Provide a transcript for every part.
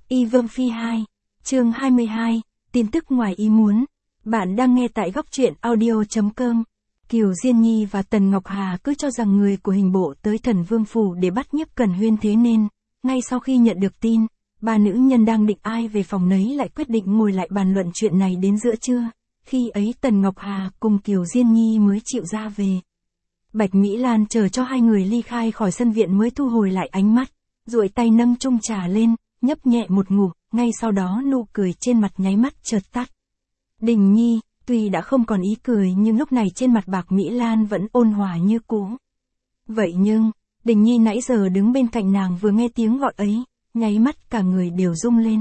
Y Vương Phi 2, chương 22, tin tức ngoài ý muốn. Bạn đang nghe tại góc truyện audio.com. Kiều Diên Nhi và Tần Ngọc Hà cứ cho rằng người của hình bộ tới Thần Vương Phủ để bắt Nhiếp Cẩn Huyên, thế nên, ngay sau khi nhận được tin, ba nữ nhân đang định ai về phòng nấy lại quyết định ngồi lại bàn luận chuyện này đến giữa trưa. Khi ấy Tần Ngọc Hà cùng Kiều Diên Nhi mới chịu ra về. Bạch Mỹ Lan chờ cho hai người ly khai khỏi sân viện mới thu hồi lại ánh mắt, duỗi tay nâng chung trà lên, nhấp nhẹ một ngụm, ngay sau đó nụ cười trên mặt nháy mắt chợt tắt. Đình Nhi, tuy đã không còn ý cười nhưng lúc này trên mặt Bạch Mỹ Lan vẫn ôn hòa như cũ. Vậy nhưng, Đình Nhi nãy giờ đứng bên cạnh nàng vừa nghe tiếng gọi ấy, nháy mắt cả người đều rung lên.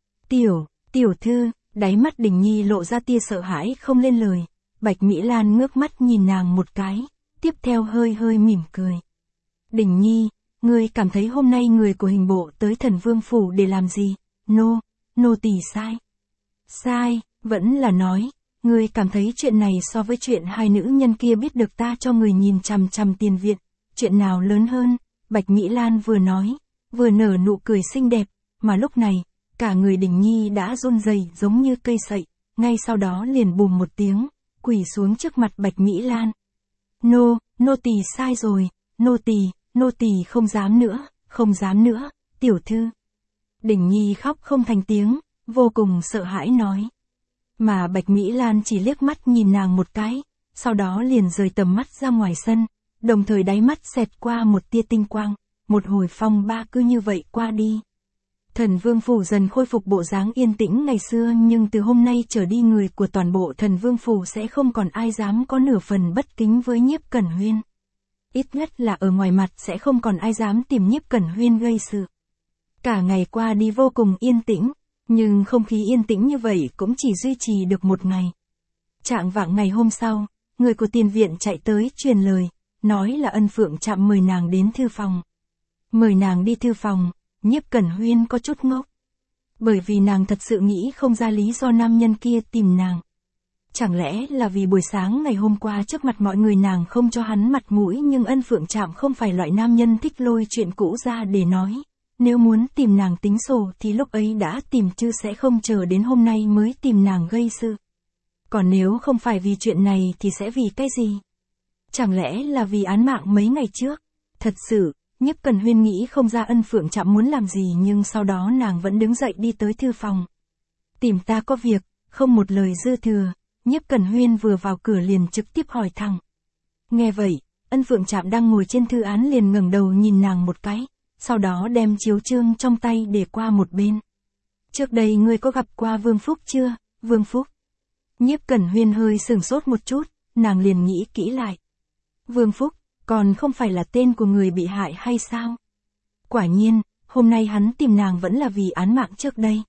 Tiểu thư, đáy mắt Đình Nhi lộ ra tia sợ hãi không lên lời. Bạch Mỹ Lan ngước mắt nhìn nàng một cái, tiếp theo hơi mỉm cười. Đình Nhi, ngươi cảm thấy hôm nay người của hình bộ tới Thần Vương Phủ để làm gì? Nô tỳ sai. Sai, vẫn là nói, ngươi cảm thấy chuyện này so với chuyện hai nữ nhân kia biết được ta cho người nhìn chằm chằm tiền viện, chuyện nào lớn hơn? Bạch Mỹ Lan vừa nói, vừa nở nụ cười xinh đẹp, mà lúc này, cả người Đình Nhi đã run rẩy giống như cây sậy, ngay sau đó liền bùm một tiếng, quỳ xuống trước mặt Bạch Mỹ Lan. Nô tỳ sai rồi, nô tỳ không dám nữa, tiểu thư. Đình Nhi khóc không thành tiếng, vô cùng sợ hãi nói. Mà Bạch Mỹ Lan chỉ liếc mắt nhìn nàng một cái, sau đó liền rời tầm mắt ra ngoài sân, đồng thời đáy mắt xẹt qua một tia tinh quang, một hồi phong ba cứ như vậy qua đi. Thần Vương Phủ dần khôi phục bộ dáng yên tĩnh ngày xưa, nhưng từ hôm nay trở đi người của toàn bộ Thần Vương Phủ sẽ không còn ai dám có nửa phần bất kính với Nhiếp Cẩn Huyên. Ít nhất là ở ngoài mặt sẽ không còn ai dám tìm Nhiếp Cẩn Huyên gây sự. Cả ngày qua đi vô cùng yên tĩnh, nhưng không khí yên tĩnh như vậy cũng chỉ duy trì được một ngày. Chạng vạng ngày hôm sau, người của tiền viện chạy tới truyền lời, nói là Ân Phượng Trạm mời nàng đến thư phòng. Mời nàng đi thư phòng. Nhiếp Cẩn Huyên có chút ngốc. Bởi vì nàng thật sự nghĩ không ra lý do nam nhân kia tìm nàng. Chẳng lẽ là vì buổi sáng ngày hôm qua trước mặt mọi người nàng không cho hắn mặt mũi, nhưng Ân Phượng Trạm không phải loại nam nhân thích lôi chuyện cũ ra để nói. Nếu muốn tìm nàng tính sổ thì lúc ấy đã tìm chứ sẽ không chờ đến hôm nay mới tìm nàng gây sự. Còn nếu không phải vì chuyện này thì sẽ vì cái gì? Chẳng lẽ là vì án mạng mấy ngày trước? Thật sự, Nhiếp Cẩn Huyên nghĩ không ra Ân Phượng Trạm muốn làm gì, nhưng sau đó nàng vẫn đứng dậy đi tới thư phòng. Tìm ta có việc, không một lời dư thừa, Nhiếp Cẩn Huyên vừa vào cửa liền trực tiếp hỏi thẳng. Nghe vậy, Ân Phượng Trạm đang ngồi trên thư án liền ngẩng đầu nhìn nàng một cái, sau đó đem chiếu chương trong tay để qua một bên. Trước đây ngươi có gặp qua Vương Phúc chưa? Vương Phúc? Nhiếp Cẩn Huyên hơi sửng sốt một chút, nàng liền nghĩ kỹ lại. Vương Phúc? Còn không phải là tên của người bị hại hay sao? Quả nhiên, hôm nay hắn tìm nàng vẫn là vì án mạng trước đây.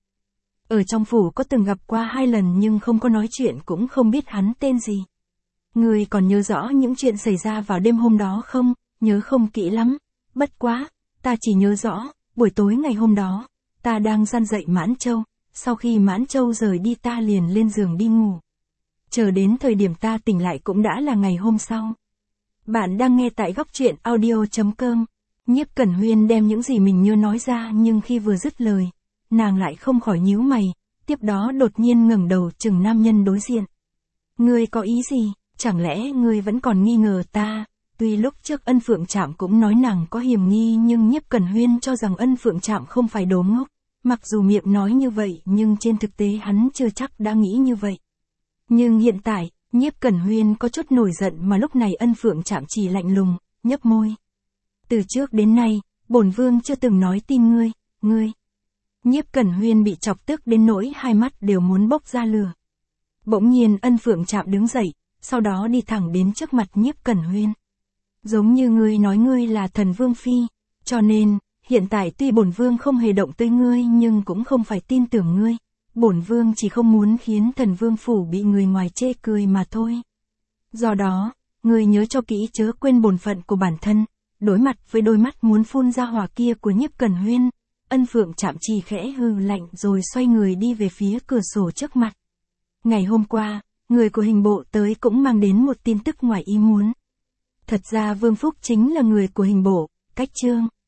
Ở trong phủ có từng gặp qua 2 lần nhưng không có nói chuyện, cũng không biết hắn tên gì. Người còn nhớ rõ những chuyện xảy ra vào đêm hôm đó không? Nhớ không kỹ lắm. Bất quá, ta chỉ nhớ rõ, buổi tối ngày hôm đó, ta đang gian dậy Mãn Châu. Sau khi Mãn Châu rời đi ta liền lên giường đi ngủ. Chờ đến thời điểm ta tỉnh lại cũng đã là ngày hôm sau. Bạn đang nghe tại góc truyện audio.com. Nhiếp Cẩn Huyên đem những gì mình nhớ nói ra, nhưng khi vừa dứt lời, nàng lại không khỏi nhíu mày, tiếp đó đột nhiên ngẩng đầu chừng nam nhân đối diện. Ngươi có ý gì? Chẳng lẽ ngươi vẫn còn nghi ngờ ta? Tuy lúc trước Ân Phượng Trạm cũng nói nàng có hiểm nghi, nhưng Nhiếp Cẩn Huyên cho rằng Ân Phượng Trạm không phải đồ ngốc. Mặc dù miệng nói như vậy nhưng trên thực tế hắn chưa chắc đã nghĩ như vậy. Nhưng hiện tại, Nhiếp Cẩn Huyên có chút nổi giận, mà lúc này Ân Phượng Trạm chỉ lạnh lùng, nhấp môi. Từ trước đến nay, bổn vương chưa từng nói tin ngươi. Nhiếp Cẩn Huyên bị chọc tức đến nỗi hai mắt đều muốn bốc ra lửa. Bỗng nhiên Ân Phượng Trạm đứng dậy, sau đó đi thẳng đến trước mặt Nhiếp Cẩn Huyên. Giống như ngươi nói ngươi là Thần Vương Phi, cho nên, hiện tại tuy bổn vương không hề động tới ngươi nhưng cũng không phải tin tưởng ngươi. Bổn vương chỉ không muốn khiến Thần Vương Phủ bị người ngoài chê cười mà thôi. Do đó, ngươi nhớ cho kỹ, chớ quên bổn phận của bản thân. Đối mặt với đôi mắt muốn phun ra hỏa kia của Nhiếp Cẩn Huyên, Ân Phượng Trạm chỉ khẽ hừ lạnh rồi xoay người đi về phía cửa sổ trước mặt. Ngày hôm qua, người của hình bộ tới cũng mang đến một tin tức ngoài ý muốn. Thật ra Vương Phúc chính là người của hình bộ, cách chương.